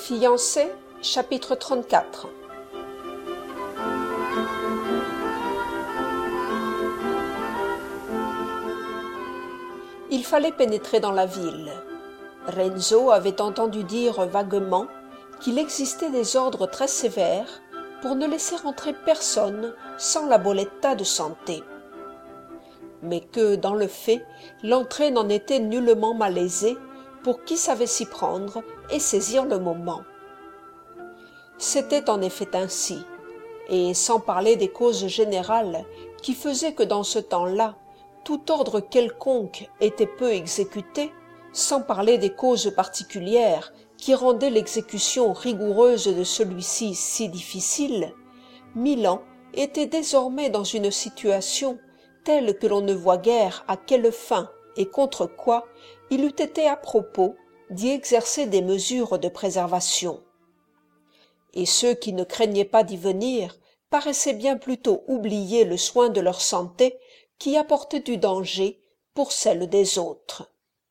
fiancés, chapitre 34. Il fallait pénétrer dans la ville. Renzo avait entendu dire vaguement qu'il existait des ordres très sévères pour ne laisser entrer personne sans la bolletta de santé. Mais que, dans le fait, l'entrée n'en était nullement malaisée pour qui savait s'y prendre et saisir le moment. C'était en effet ainsi, et sans parler des causes générales qui faisaient que dans ce temps-là, tout ordre quelconque était peu exécuté, sans parler des causes particulières qui rendaient l'exécution rigoureuse de celui-ci si difficile, Milan était désormais dans une situation telle que l'on ne voit guère à quelle fin et contre quoi il eût été à propos d'y exercer des mesures de préservation. Et ceux qui ne craignaient pas d'y venir paraissaient bien plutôt oublier le soin de leur santé qui apportait du danger pour celle des autres.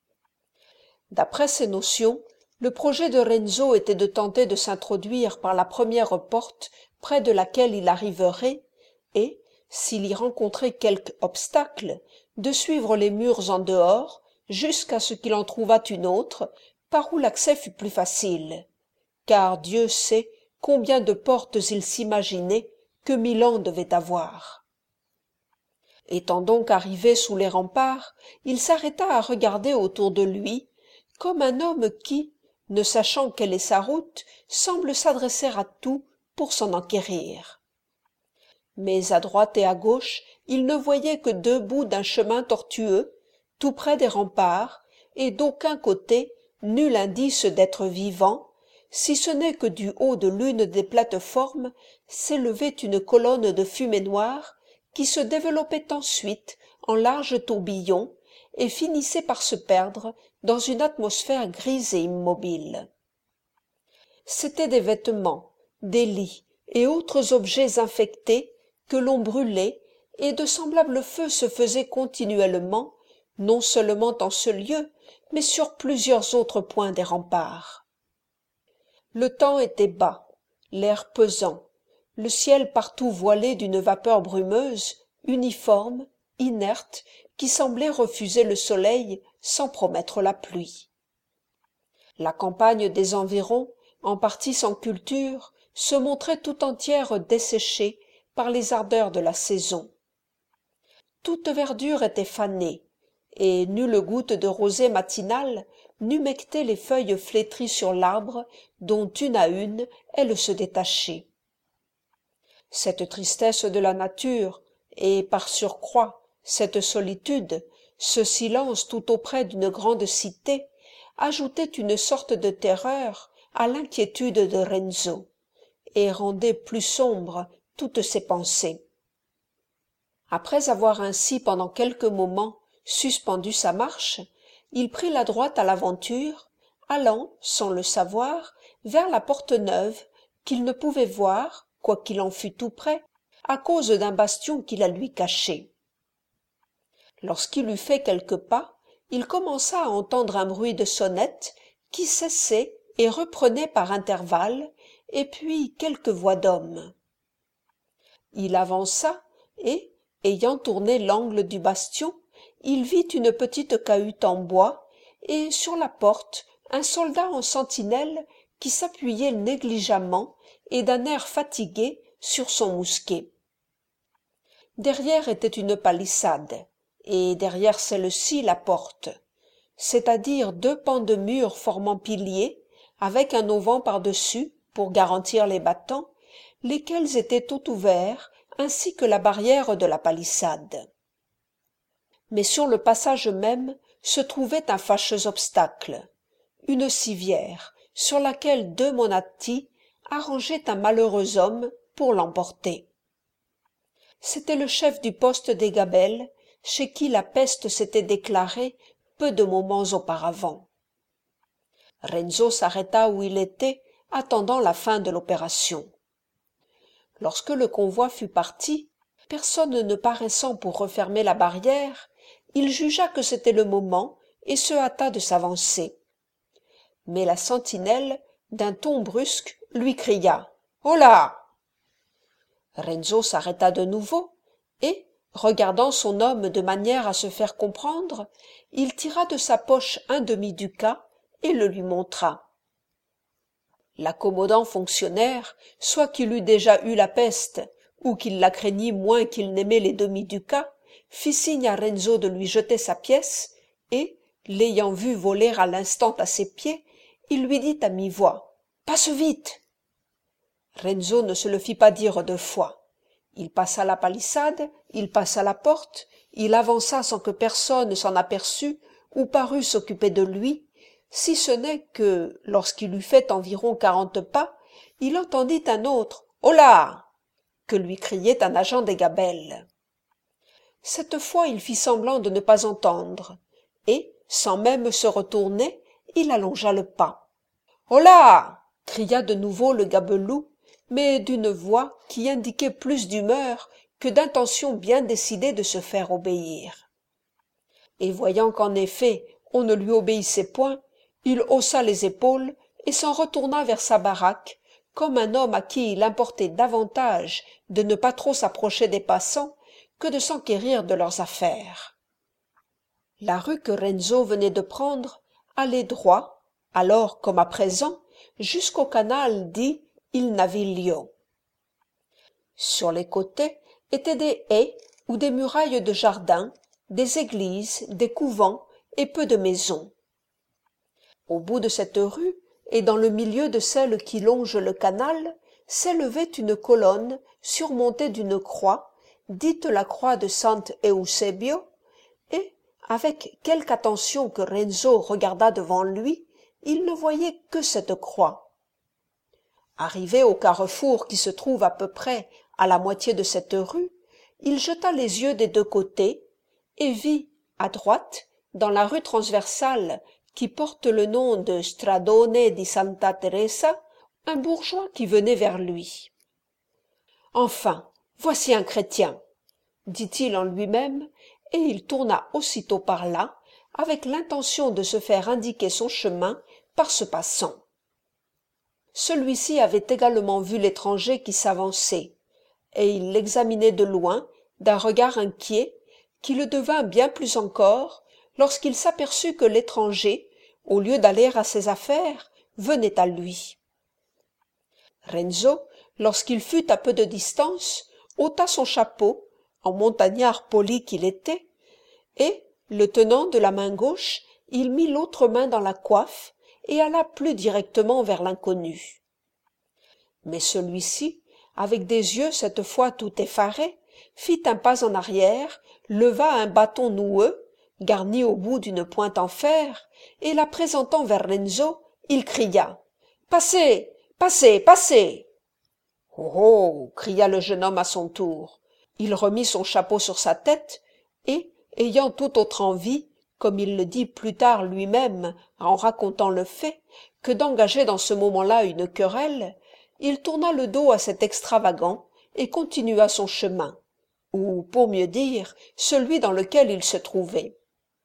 D'après ces notions, le projet de Renzo était de tenter de s'introduire par la première porte près de laquelle il arriverait et, s'il y rencontrait quelque obstacle, de suivre les murs en dehors jusqu'à ce qu'il en trouvât une autre par où l'accès fût plus facile, car Dieu sait combien de portes il s'imaginait que Milan devait avoir. Étant donc arrivé sous les remparts, il s'arrêta à regarder autour de lui, comme un homme qui, ne sachant quelle est sa route, semble s'adresser à tout pour s'en enquérir. Mais à droite et à gauche, il ne voyait que deux bouts d'un chemin tortueux, tout près des remparts, et d'aucun côté nul indice d'être vivant, si ce n'est que du haut de l'une des plateformes s'élevait une colonne de fumée noire qui se développait ensuite en larges tourbillons et finissait par se perdre dans une atmosphère grise et immobile. C'étaient des vêtements, des lits et autres objets infectés que l'on brûlait, et de semblables feux se faisaient continuellement, non seulement en ce lieu, mais sur plusieurs autres points des remparts. Le temps était bas, l'air pesant, le ciel partout voilé d'une vapeur brumeuse, uniforme, inerte, qui semblait refuser le soleil sans promettre la pluie. La campagne des environs, en partie sans culture, se montrait tout entière desséchée par les ardeurs de la saison. Toute verdure était fanée, et nulle goutte de rosée matinale n'humectait les feuilles flétries sur l'arbre dont une à une elles se détachaient. Cette tristesse de la nature, et par surcroît cette solitude, ce silence tout auprès d'une grande cité, ajoutaient une sorte de terreur à l'inquiétude de Renzo, et rendaient plus sombres toutes ses pensées. Après avoir ainsi pendant quelques moments suspendu sa marche, il prit la droite à l'aventure, allant, sans le savoir, vers la porte neuve qu'il ne pouvait voir, quoiqu'il en fût tout près, à cause d'un bastion qui la lui cachait. Lorsqu'il eut fait quelques pas, il commença à entendre un bruit de sonnette qui cessait et reprenait par intervalles, et puis quelques voix d'hommes. Il avança et, ayant tourné l'angle du bastion, il vit une petite cahute en bois et, sur la porte, un soldat en sentinelle qui s'appuyait négligemment et d'un air fatigué sur son mousquet. Derrière était une palissade, et derrière celle-ci la porte, c'est-à-dire deux pans de mur formant piliers, avec un auvent par-dessus pour garantir les battants, lesquels étaient tout ouverts, ainsi que la barrière de la palissade. Mais sur le passage même se trouvait un fâcheux obstacle, une civière, sur laquelle deux monatti arrangeaient un malheureux homme pour l'emporter. C'était le chef du poste des gabelles, chez qui la peste s'était déclarée peu de moments auparavant. Renzo s'arrêta où il était, attendant la fin de l'opération. Lorsque le convoi fut parti, personne ne paraissant pour refermer la barrière, il jugea que c'était le moment et se hâta de s'avancer. Mais la sentinelle, d'un ton brusque, lui cria « Holà !» Renzo s'arrêta de nouveau et, regardant son homme de manière à se faire comprendre, il tira de sa poche un demi-ducat et le lui montra. L'accommodant fonctionnaire, soit qu'il eût déjà eu la peste, ou qu'il la craignît moins qu'il n'aimait les demi-ducats, fit signe à Renzo de lui jeter sa pièce, et, l'ayant vu voler à l'instant à ses pieds, il lui dit à mi-voix « Passe vite !» Renzo ne se le fit pas dire deux fois. Il passa la palissade, il passa la porte, il avança sans que personne s'en aperçût ou parût s'occuper de lui, si ce n'est que, lorsqu'il eut fait environ 40 pas, il entendit un autre « Holà !» que lui criait un agent des gabelles. Cette fois il fit semblant de ne pas entendre, et, sans même se retourner, il allongea le pas. « Holà !» cria de nouveau le gabelou, mais d'une voix qui indiquait plus d'humeur que d'intention bien décidée de se faire obéir. Et voyant qu'en effet on ne lui obéissait point, il haussa les épaules et s'en retourna vers sa baraque, comme un homme à qui il importait davantage de ne pas trop s'approcher des passants que de s'enquérir de leurs affaires. La rue que Renzo venait de prendre allait droit, alors comme à présent, jusqu'au canal dit Il Naviglio. Sur les côtés étaient des haies ou des murailles de jardins, des églises, des couvents et peu de maisons. Au bout de cette rue, et dans le milieu de celle qui longe le canal, s'élevait une colonne surmontée d'une croix, dite la croix de Sant'Eusebio, et, avec quelque attention que Renzo regarda devant lui, il ne voyait que cette croix. Arrivé au carrefour qui se trouve à peu près à la moitié de cette rue, il jeta les yeux des deux côtés et vit, à droite, dans la rue transversale qui porte le nom de Stradone di Santa Teresa, un bourgeois qui venait vers lui. « Enfin, voici un chrétien !» dit-il en lui-même, et il tourna aussitôt par là, avec l'intention de se faire indiquer son chemin par ce passant. Celui-ci avait également vu l'étranger qui s'avançait, et il l'examinait de loin, d'un regard inquiet, qui le devint bien plus encore lorsqu'il s'aperçut que l'étranger, au lieu d'aller à ses affaires, venait à lui. Renzo, lorsqu'il fut à peu de distance, ôta son chapeau, en montagnard poli qu'il était, et, le tenant de la main gauche, il mit l'autre main dans la coiffe et alla plus directement vers l'inconnu. Mais celui-ci, avec des yeux cette fois tout effarés, fit un pas en arrière, leva un bâton noueux, garni au bout d'une pointe en fer, et la présentant vers Renzo, il cria « Passez, passez, passez !»« Oh, oh !» cria le jeune homme à son tour. Il remit son chapeau sur sa tête, et, ayant tout autre envie, comme il le dit plus tard lui-même en racontant le fait, que d'engager dans ce moment-là une querelle, il tourna le dos à cet extravagant et continua son chemin, ou, pour mieux dire, celui dans lequel il se trouvait.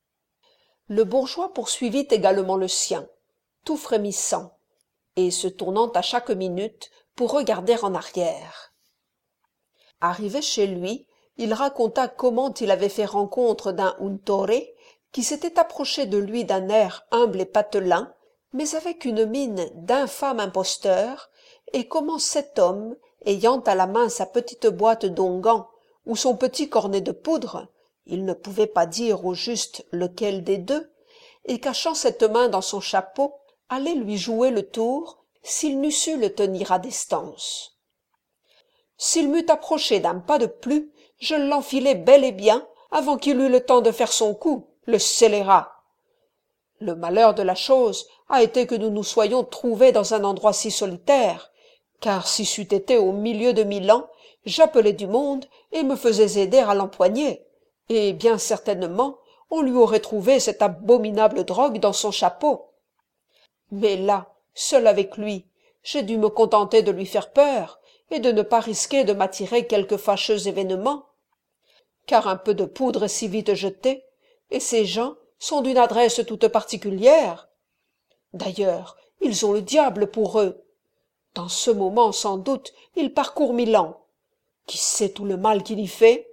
Le bourgeois poursuivit également le sien, tout frémissant, et se tournant à chaque minute pour regarder en arrière. Arrivé chez lui, il raconta comment il avait fait rencontre d'un untore qui s'était approché de lui d'un air humble et patelin, mais avec une mine d'infâme imposteur, et comment cet homme, ayant à la main sa petite boîte d'onguents ou son petit cornet de poudre, il ne pouvait pas dire au juste lequel des deux, et cachant cette main dans son chapeau, allait lui jouer le tour s'il n'eût su le tenir à distance. S'il m'eût approché d'un pas de plus, je l'enfilais bel et bien avant qu'il eût le temps de faire son coup, le scélérat. Le malheur de la chose a été que nous nous soyons trouvés dans un endroit si solitaire, car si c'eût été au milieu de Milan, j'appelais du monde et me faisais aider à l'empoigner, et bien certainement on lui aurait trouvé cette abominable drogue dans son chapeau. Mais là, seul avec lui, j'ai dû me contenter de lui faire peur et de ne pas risquer de m'attirer quelque fâcheux événement, car un peu de poudre est si vite jeté, et ces gens sont d'une adresse toute particulière. D'ailleurs, Ils ont le diable pour eux. Dans ce moment, sans doute, il parcourt Milan. Qui sait tout le mal qu'il y fait?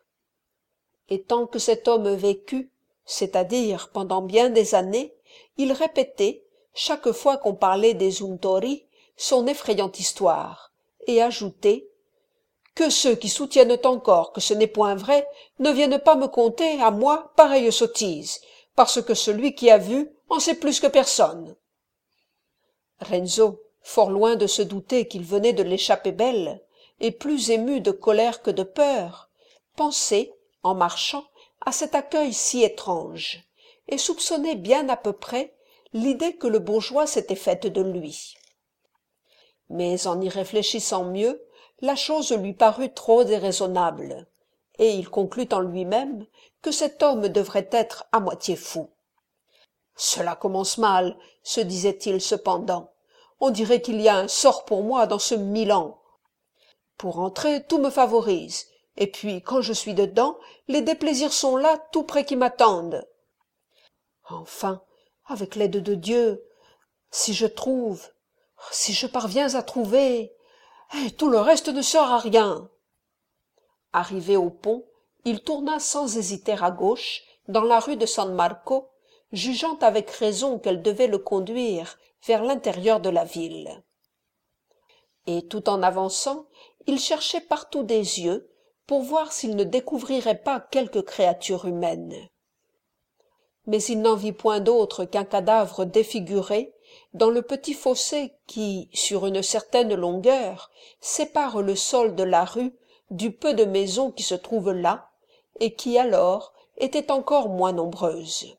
Et tant que cet homme vécut, c'est-à-dire pendant bien des années, il répétait, chaque fois qu'on parlait des Untori, son effrayante histoire, et ajoutait « Que ceux qui soutiennent encore que ce n'est point vrai ne viennent pas me conter, à moi, pareille sottise, parce que celui qui a vu en sait plus que personne. » Renzo, fort loin de se douter qu'il venait de l'échapper belle, et plus ému de colère que de peur, pensait, en marchant, à cet accueil si étrange, et soupçonnait bien à peu près l'idée que le bourgeois s'était faite de lui. Mais en y réfléchissant mieux, la chose lui parut trop déraisonnable, et il conclut en lui-même que cet homme devrait être à moitié fou. « Cela commence mal, se disait-il cependant. On dirait qu'il y a un sort pour moi dans ce Milan. Pour entrer, tout me favorise, et puis, quand je suis dedans, les déplaisirs sont là, tout près qui m'attendent. Enfin, avec l'aide de Dieu, si je parviens à trouver, tout le reste ne sert à rien. » Arrivé au pont, il tourna sans hésiter à gauche, dans la rue de San Marco, jugeant avec raison qu'elle devait le conduire vers l'intérieur de la ville. Et tout en avançant, il cherchait partout des yeux pour voir s'il ne découvrirait pas quelque créature humaine. Mais il n'en vit point d'autre qu'un cadavre défiguré dans le petit fossé qui, sur une certaine longueur, sépare le sol de la rue du peu de maisons qui se trouvent là, et qui alors étaient encore moins nombreuses.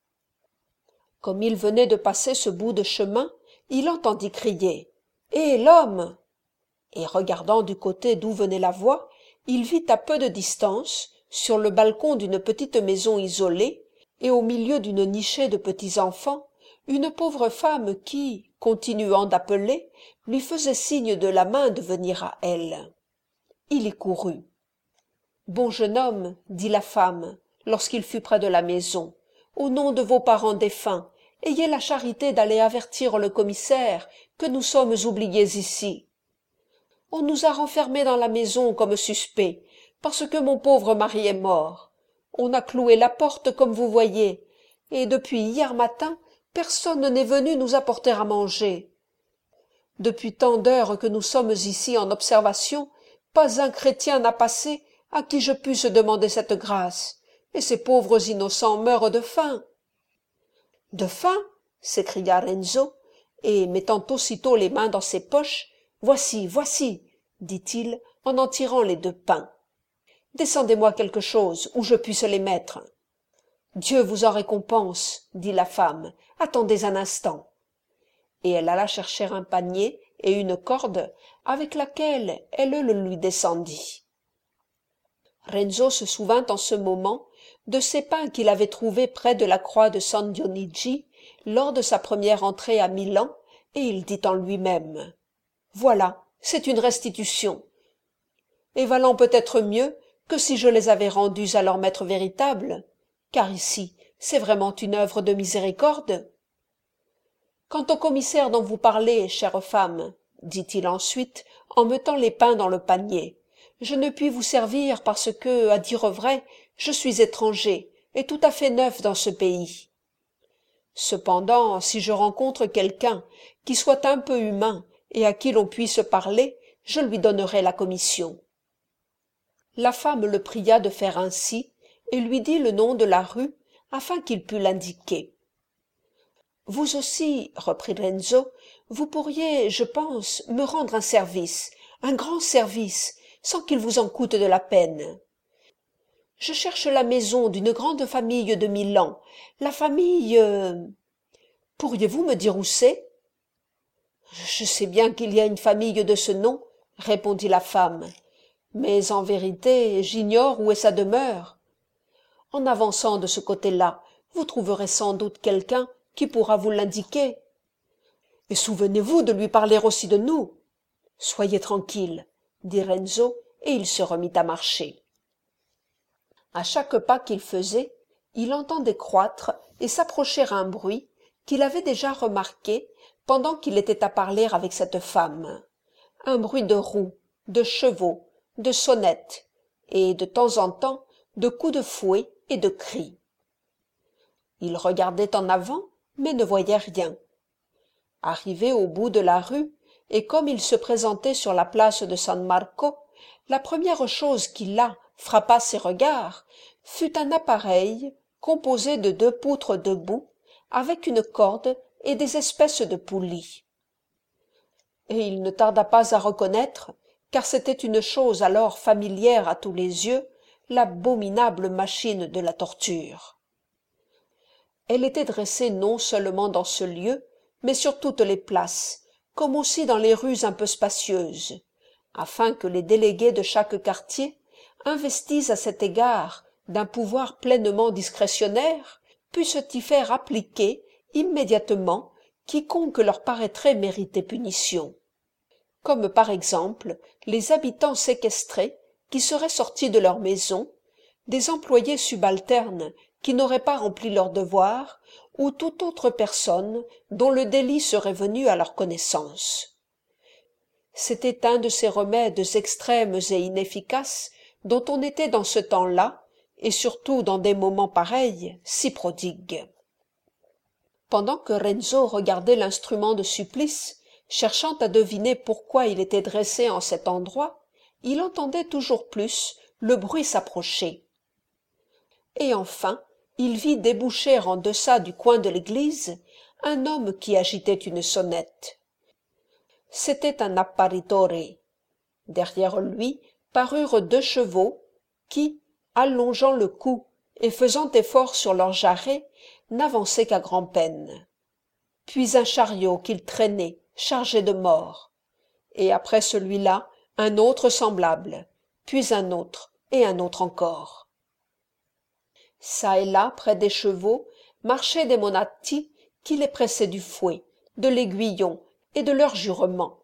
Comme il venait de passer ce bout de chemin, il entendit crier « Hé, l'homme !» Et regardant du côté d'où venait la voix, il vit à peu de distance, sur le balcon d'une petite maison isolée, et au milieu d'une nichée de petits enfants, une pauvre femme qui, continuant d'appeler, lui faisait signe de la main de venir à elle. Il y courut. « Bon jeune homme, dit la femme, lorsqu'il fut près de la maison, au nom de vos parents défunts, ayez la charité d'aller avertir le commissaire que nous sommes oubliés ici. On nous a renfermés dans la maison comme suspects, parce que mon pauvre mari est mort. On a cloué la porte comme vous voyez, et depuis hier matin, personne n'est venu nous apporter à manger. Depuis tant d'heures que nous sommes ici en observation, pas un chrétien n'a passé à qui je puisse demander cette grâce, et ces pauvres innocents meurent de faim. » « De faim ?» s'écria Renzo, et mettant aussitôt les mains dans ses poches, « Voici, voici, dit-il en tirant les 2 pains. Descendez-moi quelque chose où je puisse les mettre. »« Dieu vous en récompense, dit la femme, attendez un instant. » Et elle alla chercher un panier et une corde avec laquelle elle le lui descendit. Renzo se souvint en ce moment de ces pains qu'il avait trouvés près de la croix de San Dionigi lors de sa première entrée à Milan, et il dit en lui-même « Voilà, c'est une restitution, et valant peut-être mieux que si je les avais rendus à leur maître véritable, car ici c'est vraiment une œuvre de miséricorde. Quant au commissaire dont vous parlez, chère femme, dit-il ensuite en mettant les pains dans le panier, je ne puis vous servir parce que, à dire vrai, je suis étranger et tout à fait neuf dans ce pays. Cependant, si je rencontre quelqu'un qui soit un peu humain et à qui l'on puisse parler, je lui donnerai la commission. » La femme le pria de faire ainsi et lui dit le nom de la rue afin qu'il pût l'indiquer. « Vous aussi, reprit Renzo, vous pourriez, je pense, me rendre un grand service, sans qu'il vous en coûte de la peine. Je cherche la maison d'une grande famille de Milan, la famille... Pourriez-vous me dire où c'est ? » »« Je sais bien qu'il y a une famille de ce nom, » répondit la femme, « mais en vérité j'ignore où est sa demeure. En avançant de ce côté-là, vous trouverez sans doute quelqu'un qui pourra vous l'indiquer. Et souvenez-vous de lui parler aussi de nous. »« Soyez tranquille, » dit Renzo, et il se remit à marcher. À chaque pas qu'il faisait, il entendait croître et s'approcher un bruit qu'il avait déjà remarqué pendant qu'il était à parler avec cette femme. Un bruit de roues, de chevaux, de sonnettes, et de temps en temps de coups de fouet et de cris. Il regardait en avant, mais ne voyait rien. Arrivé au bout de la rue, et comme il se présentait sur la place de San Marco, la première chose qui là frappa ses regards fut un appareil composé de 2 poutres debout, avec une corde et des espèces de poulies. Et il ne tarda pas à reconnaître, car c'était une chose alors familière à tous les yeux, l'abominable machine de la torture. Elle était dressée non seulement dans ce lieu, mais sur toutes les places, comme aussi dans les rues un peu spacieuses, afin que les délégués de chaque quartier, investis à cet égard d'un pouvoir pleinement discrétionnaire, pussent y faire appliquer immédiatement quiconque leur paraîtrait mériter punition, comme par exemple les habitants séquestrés qui seraient sortis de leur maison, des employés subalternes qui n'auraient pas rempli leur devoir, ou toute autre personne dont le délit serait venu à leur connaissance. C'était un de ces remèdes extrêmes et inefficaces dont on était dans ce temps-là, et surtout dans des moments pareils, si prodigue. Pendant que Renzo regardait l'instrument de supplice, cherchant à deviner pourquoi il était dressé en cet endroit, il entendait toujours plus le bruit s'approcher. Et enfin, il vit déboucher en deçà du coin de l'église un homme qui agitait une sonnette. C'était un apparitore. Derrière lui parurent 2 chevaux qui, allongeant le cou et faisant effort sur leurs jarrets, n'avançaient qu'à grand-peine. Puis un chariot qu'ils traînaient, chargé de morts. Et après celui-là, un autre semblable, puis un autre et un autre encore. Çà et là, près des chevaux, marchaient des monatti qui les pressaient du fouet, de l'aiguillon et de leurs jurements.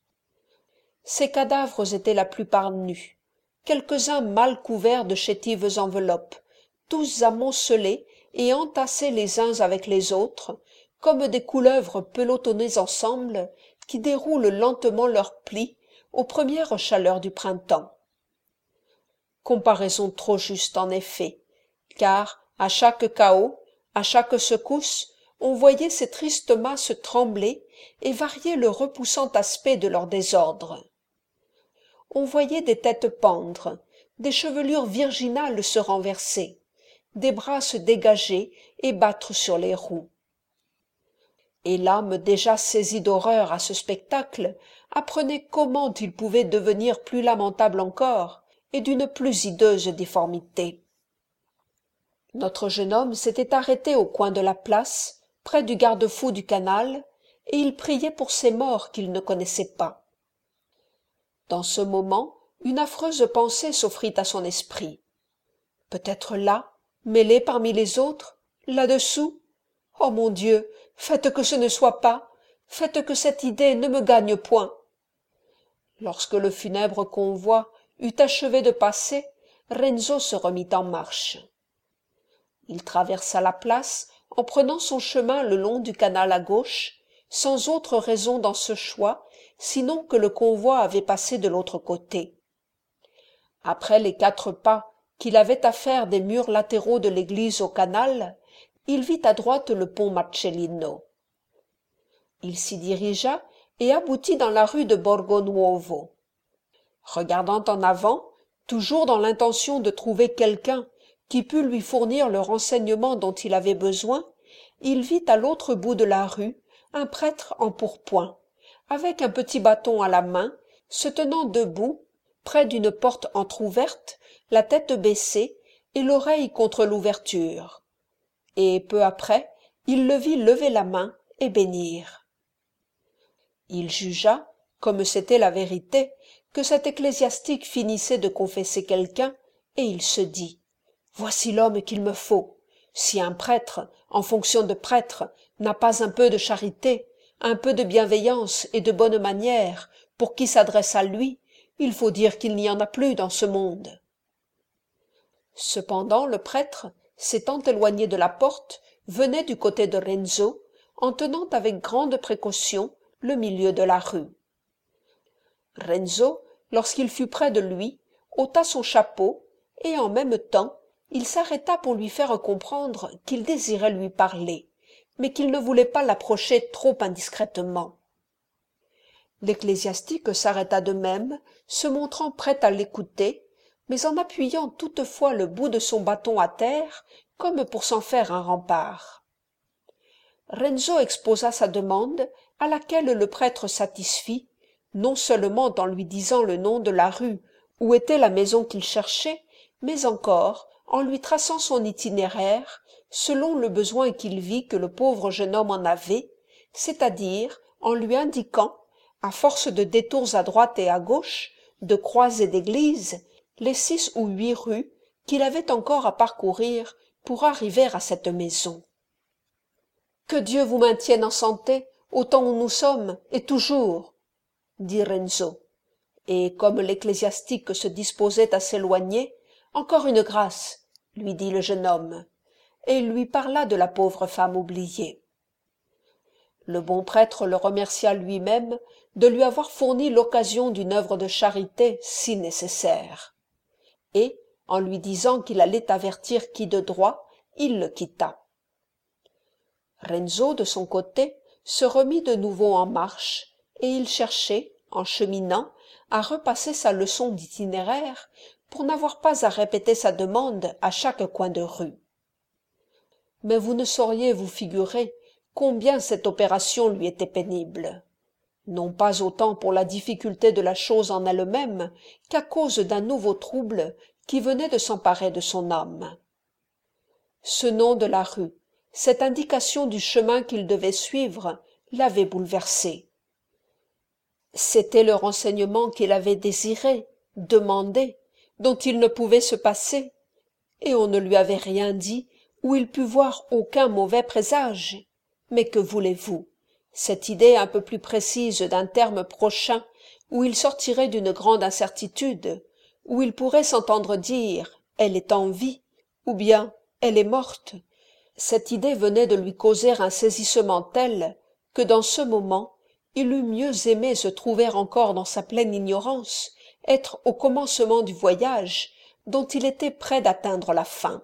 Ces cadavres étaient la plupart nus, quelques-uns mal couverts de chétives enveloppes, tous amoncelés et entassés les uns avec les autres, comme des couleuvres pelotonnées ensemble qui déroulent lentement leurs plis aux premières chaleurs du printemps. Comparaison trop juste en effet, car à chaque chaos, à chaque secousse, on voyait ces tristes masses trembler et varier le repoussant aspect de leur désordre. On voyait des têtes pendre, des chevelures virginales se renverser, des bras se dégager et battre sur les roues. Et l'âme déjà saisie d'horreur à ce spectacle apprenait comment il pouvait devenir plus lamentable encore et d'une plus hideuse difformité. Notre jeune homme s'était arrêté au coin de la place, près du garde-fou du canal, et il priait pour ces morts qu'il ne connaissait pas. Dans ce moment, une affreuse pensée s'offrit à son esprit. Peut-être là, mêlé parmi les autres, là-dessous? Oh mon Dieu, faites que ce ne soit pas, faites que cette idée ne me gagne point. Lorsque le funèbre convoi eut achevé de passer, Renzo se remit en marche. Il traversa la place en prenant son chemin le long du canal à gauche, sans autre raison dans ce choix, sinon que le convoi avait passé de l'autre côté. Après les 4 pas qu'il avait à faire des murs latéraux de l'église au canal, il vit à droite le pont Marcellino. Il s'y dirigea et aboutit dans la rue de Borgo Nuovo. Regardant en avant, toujours dans l'intention de trouver quelqu'un qui pût lui fournir le renseignement dont il avait besoin, il vit à l'autre bout de la rue un prêtre en pourpoint, avec un petit bâton à la main, se tenant debout, près d'une porte entr'ouverte, la tête baissée et l'oreille contre l'ouverture. Et peu après, il le vit lever la main et bénir. Il jugea, comme c'était la vérité, que cet ecclésiastique finissait de confesser quelqu'un, et il se dit « Voici l'homme qu'il me faut. Si un prêtre, en fonction de prêtre, n'a pas un peu de charité, un peu de bienveillance et de bonnes manières pour qui s'adresse à lui, il faut dire qu'il n'y en a plus dans ce monde. » Cependant le prêtre, s'étant éloigné de la porte, venait du côté de Renzo, en tenant avec grande précaution le milieu de la rue. Renzo, lorsqu'il fut près de lui, ôta son chapeau, et en même temps, il s'arrêta pour lui faire comprendre qu'il désirait lui parler, mais qu'il ne voulait pas l'approcher trop indiscrètement. L'ecclésiastique s'arrêta de même, se montrant prêt à l'écouter, mais en appuyant toutefois le bout de son bâton à terre, comme pour s'en faire un rempart. Renzo exposa sa demande, à laquelle le prêtre satisfit, non seulement en lui disant le nom de la rue où était la maison qu'il cherchait, mais encore en lui traçant son itinéraire, selon le besoin qu'il vit que le pauvre jeune homme en avait, c'est-à-dire en lui indiquant, à force de détours à droite et à gauche, de croix et d'églises, les 6 ou 8 rues qu'il avait encore à parcourir pour arriver à cette maison. « Que Dieu vous maintienne en santé, au temps où nous sommes, et toujours !» dit Renzo, et comme l'ecclésiastique se disposait à s'éloigner, « Encore une grâce !» lui dit le jeune homme, et il lui parla de la pauvre femme oubliée. Le bon prêtre le remercia lui-même de lui avoir fourni l'occasion d'une œuvre de charité si nécessaire. Et, en lui disant qu'il allait avertir qui de droit, il le quitta. Renzo, de son côté, se remit de nouveau en marche, et il cherchait, en cheminant, à repasser sa leçon d'itinéraire pour n'avoir pas à répéter sa demande à chaque coin de rue. Mais vous ne sauriez vous figurer combien cette opération lui était pénible, non pas autant pour la difficulté de la chose en elle-même qu'à cause d'un nouveau trouble qui venait de s'emparer de son âme. Ce nom de la rue, cette indication du chemin qu'il devait suivre, l'avait bouleversé. C'était le renseignement qu'il avait désiré, demandé, dont il ne pouvait se passer, et on ne lui avait rien dit où il pût voir aucun mauvais présage. Mais que voulez-vous? Cette idée un peu plus précise d'un terme prochain, où il sortirait d'une grande incertitude, où il pourrait s'entendre dire « elle est en vie » ou bien « elle est morte », cette idée venait de lui causer un saisissement tel que dans ce moment il eût mieux aimé se trouver encore dans sa pleine ignorance, être au commencement du voyage dont il était près d'atteindre la fin.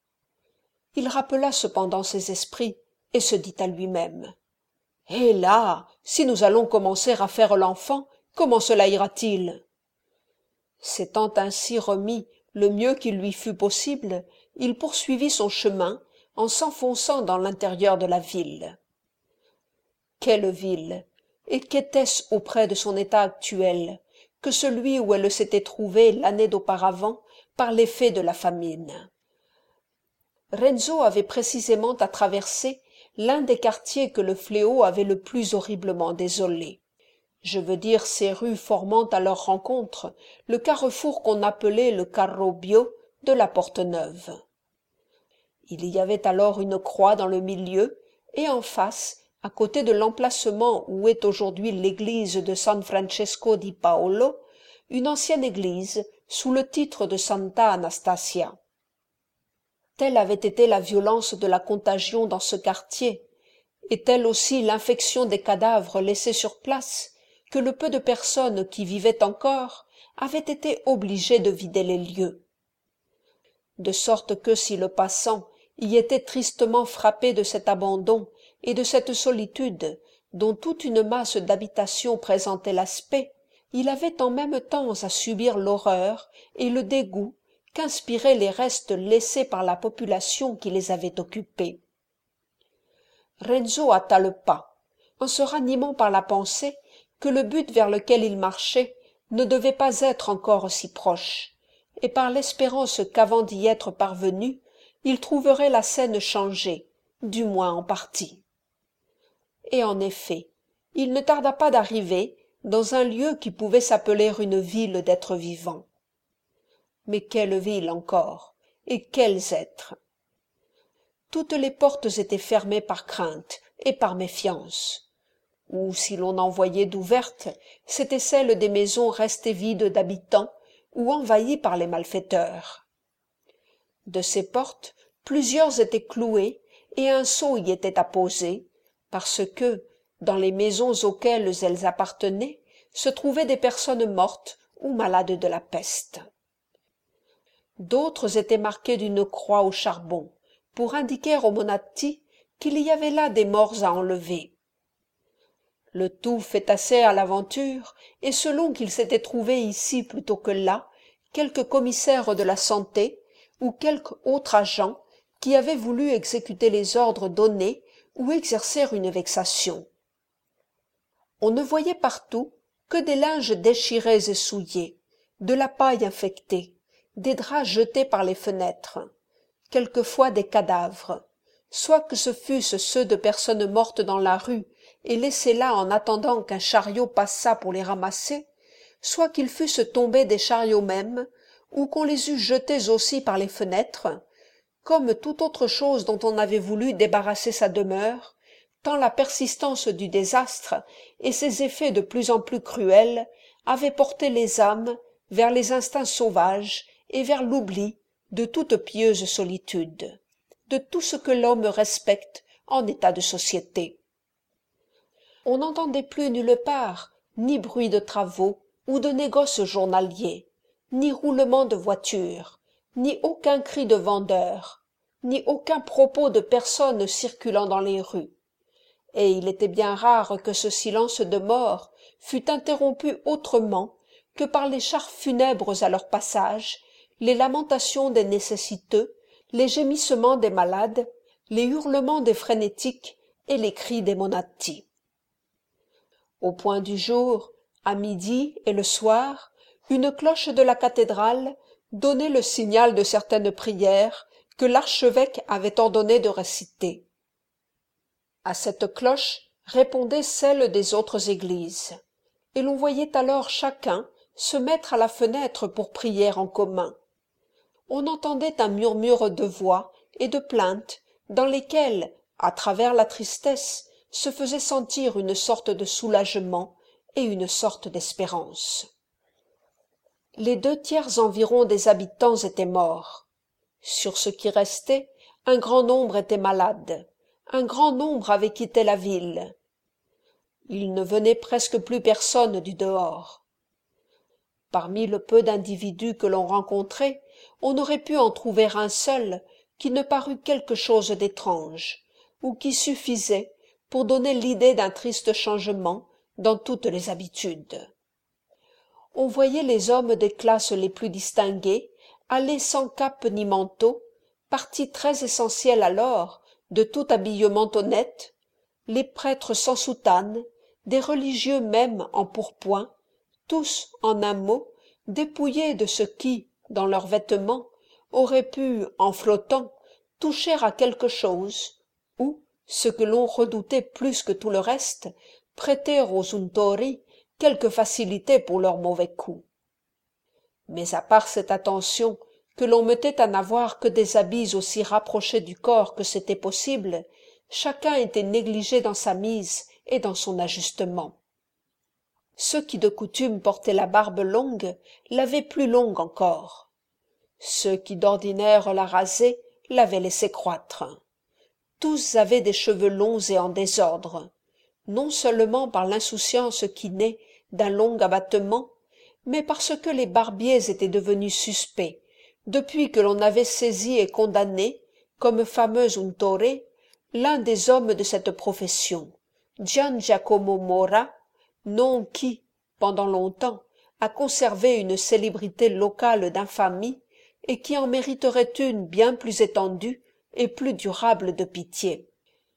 Il rappela cependant ses esprits et se dit à lui-même « Et là, si nous allons commencer à faire l'enfant, comment cela ira-t-il » S'étant ainsi remis le mieux qu'il lui fut possible, il poursuivit son chemin en s'enfonçant dans l'intérieur de la ville. Quelle ville! Et qu'était-ce auprès de son état actuel que celui où elle s'était trouvée l'année d'auparavant par l'effet de la famine? Renzo avait précisément à traverser l'un des quartiers que le fléau avait le plus horriblement désolés. Je veux dire ces rues formant à leur rencontre le carrefour qu'on appelait le Carro Bio de la Porte-Neuve. Il y avait alors une croix dans le milieu, et en face, à côté de l'emplacement où est aujourd'hui l'église de San Francesco di Paolo, une ancienne église sous le titre de Santa Anastasia. Telle avait été la violence de la contagion dans ce quartier, et telle aussi l'infection des cadavres laissés sur place, que le peu de personnes qui vivaient encore avaient été obligées de vider les lieux. De sorte que si le passant y était tristement frappé de cet abandon et de cette solitude dont toute une masse d'habitations présentait l'aspect, il avait en même temps à subir l'horreur et le dégoût qu'inspiraient les restes laissés par la population qui les avait occupés. Renzo hâta le pas, en se ranimant par la pensée que le but vers lequel il marchait ne devait pas être encore si proche, et par l'espérance qu'avant d'y être parvenu, il trouverait la scène changée, du moins en partie. Et en effet, il ne tarda pas d'arriver dans un lieu qui pouvait s'appeler une ville d'êtres vivants. Mais quelle ville encore, et quels êtres! Toutes les portes étaient fermées par crainte et par méfiance, ou si l'on en voyait d'ouvertes, c'étaient celles des maisons restées vides d'habitants ou envahies par les malfaiteurs. De ces portes, plusieurs étaient clouées et un sceau y était apposé, parce que, dans les maisons auxquelles elles appartenaient, se trouvaient des personnes mortes ou malades de la peste. D'autres étaient marquées d'une croix au charbon, pour indiquer aux Monatti qu'il y avait là des morts à enlever. Le tout fait assez à l'aventure, et selon qu'il s'était trouvé ici plutôt que là, quelque commissaire de la santé, ou quelque autre agent, qui avait voulu exécuter les ordres donnés ou exercer une vexation. On ne voyait partout que des linges déchirés et souillés, de la paille infectée, des draps jetés par les fenêtres, quelquefois des cadavres, soit que ce fussent ceux de personnes mortes dans la rue et laissées là en attendant qu'un chariot passât pour les ramasser, soit qu'ils fussent tombés des chariots mêmes, ou qu'on les eût jetés aussi par les fenêtres, comme toute autre chose dont on avait voulu débarrasser sa demeure, tant la persistance du désastre et ses effets de plus en plus cruels avaient porté les âmes vers les instincts sauvages et vers l'oubli de toute pieuse solitude, de tout ce que l'homme respecte en état de société. On n'entendait plus nulle part ni bruit de travaux ou de négoces journaliers, ni roulement de voitures, ni aucun cri de vendeur, ni aucun propos de personnes circulant dans les rues. Et il était bien rare que ce silence de mort fût interrompu autrement que par les chars funèbres à leur passage, les lamentations des nécessiteux, les gémissements des malades, les hurlements des frénétiques et les cris des Monatti. Au point du jour, à midi et le soir, une cloche de la cathédrale donnait le signal de certaines prières que l'archevêque avait ordonné de réciter. À cette cloche répondait celle des autres églises, et l'on voyait alors chacun se mettre à la fenêtre pour prier en commun. On entendait un murmure de voix et de plaintes dans lesquelles, à travers la tristesse, se faisait sentir une sorte de soulagement et une sorte d'espérance. Les 2/3 environ des habitants étaient morts. Sur ce qui restait, un grand nombre étaient malades, un grand nombre avait quitté la ville. Il ne venait presque plus personne du dehors. Parmi le peu d'individus que l'on rencontrait, on aurait pu en trouver un seul qui ne parût quelque chose d'étrange, ou qui suffisait pour donner l'idée d'un triste changement dans toutes les habitudes. On voyait les hommes des classes les plus distinguées aller sans cape ni manteau, partie très essentielle alors de tout habillement honnête, les prêtres sans soutane, des religieux même en pourpoint, tous, en un mot, dépouillés de ce qui, dans leurs vêtements, aurait pu, en flottant, toucher à quelque chose, ou, ce que l'on redoutait plus que tout le reste, prêter aux untori quelque facilité pour leurs mauvais coups. Mais à part cette attention que l'on mettait à n'avoir que des habits aussi rapprochés du corps que c'était possible, chacun était négligé dans sa mise et dans son ajustement. Ceux qui de coutume portaient la barbe longue l'avaient plus longue encore. Ceux qui d'ordinaire la rasaient l'avaient laissée croître. Tous avaient des cheveux longs et en désordre, non seulement par l'insouciance qui naît d'un long abattement, mais parce que les barbiers étaient devenus suspects, depuis que l'on avait saisi et condamné, comme fameux untore, l'un des hommes de cette profession, Gian Giacomo Mora, nom qui, pendant longtemps, a conservé une célébrité locale d'infamie et qui en mériterait une bien plus étendue et plus durable de pitié.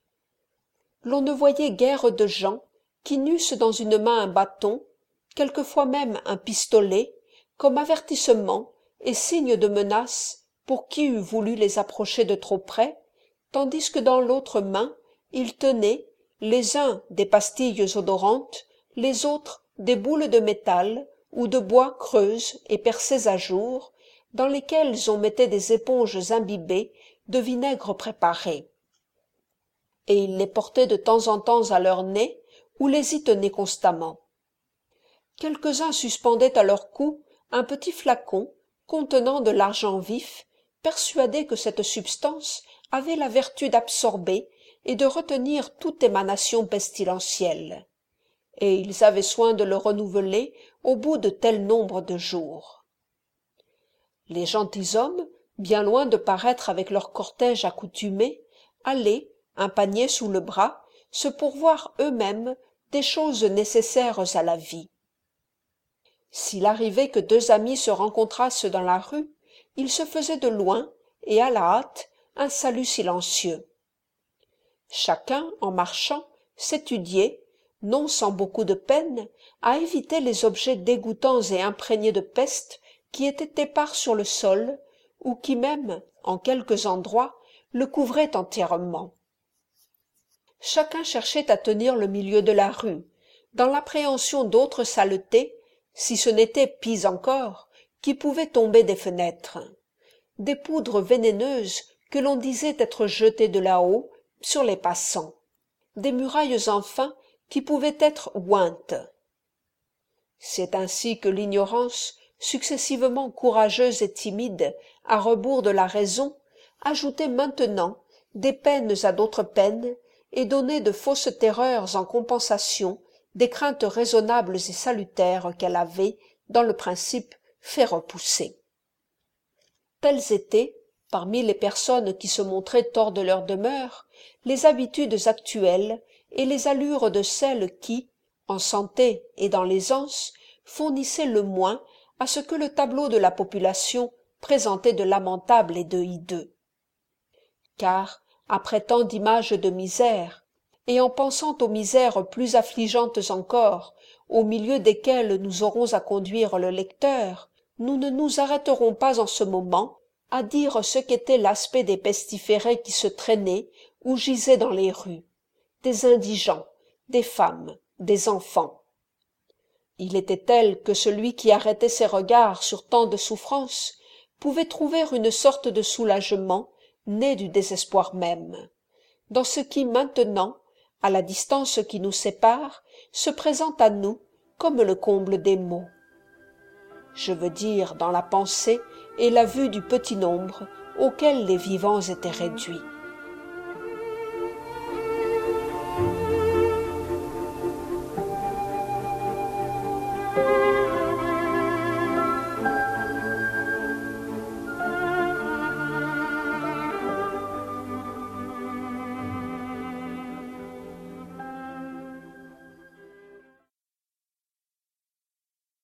L'on ne voyait guère de gens qui n'eussent dans une main un bâton, quelquefois même un pistolet, comme avertissement et signe de menace pour qui eût voulu les approcher de trop près, tandis que dans l'autre main ils tenaient, les uns des pastilles odorantes, les autres des boules de métal ou de bois creuses et percées à jour, dans lesquelles on mettait des éponges imbibées de vinaigre préparé. Et ils les portaient de temps en temps à leur nez ou les y tenaient constamment. Quelques-uns suspendaient à leur cou un petit flacon contenant de l'argent vif, persuadés que cette substance avait la vertu d'absorber et de retenir toute émanation pestilentielle, et ils avaient soin de le renouveler au bout de tel nombre de jours. Les gentilshommes, bien loin de paraître avec leur cortège accoutumé, allaient, un panier sous le bras, se pourvoir eux-mêmes des choses nécessaires à la vie. S'il arrivait que deux amis se rencontrassent dans la rue, ils se faisaient de loin, et à la hâte, un salut silencieux. Chacun, en marchant, s'étudiait, non sans beaucoup de peine, à éviter les objets dégoûtants et imprégnés de peste qui étaient épars sur le sol, ou qui même, en quelques endroits, le couvraient entièrement. Chacun cherchait à tenir le milieu de la rue, dans l'appréhension d'autres saletés, si ce n'était pis encore, qui pouvaient tomber des fenêtres, des poudres vénéneuses que l'on disait être jetées de là-haut sur les passants, des murailles enfin qui pouvaient être ointes. C'est ainsi que l'ignorance, successivement courageuse et timide, à rebours de la raison, ajoutait maintenant des peines à d'autres peines, et donnait de fausses terreurs en compensation des craintes raisonnables et salutaires qu'elle avait, dans le principe, fait repousser. Telles étaient, parmi les personnes qui se montraient hors de leur demeure, les habitudes actuelles et les allures de celles qui, en santé et dans l'aisance, fournissaient le moins à ce que le tableau de la population présentait de lamentable et de hideux. Car, après tant d'images de misère, et en pensant aux misères plus affligeantes encore, au milieu desquelles nous aurons à conduire le lecteur, nous ne nous arrêterons pas en ce moment à dire ce qu'était l'aspect des pestiférés qui se traînaient ou gisaient dans les rues, des indigents, des femmes, des enfants. Il était tel que celui qui arrêtait ses regards sur tant de souffrances pouvait trouver une sorte de soulagement né du désespoir même, dans ce qui maintenant, à la distance qui nous sépare, se présente à nous comme le comble des maux. Je veux dire dans la pensée et la vue du petit nombre auquel les vivants étaient réduits.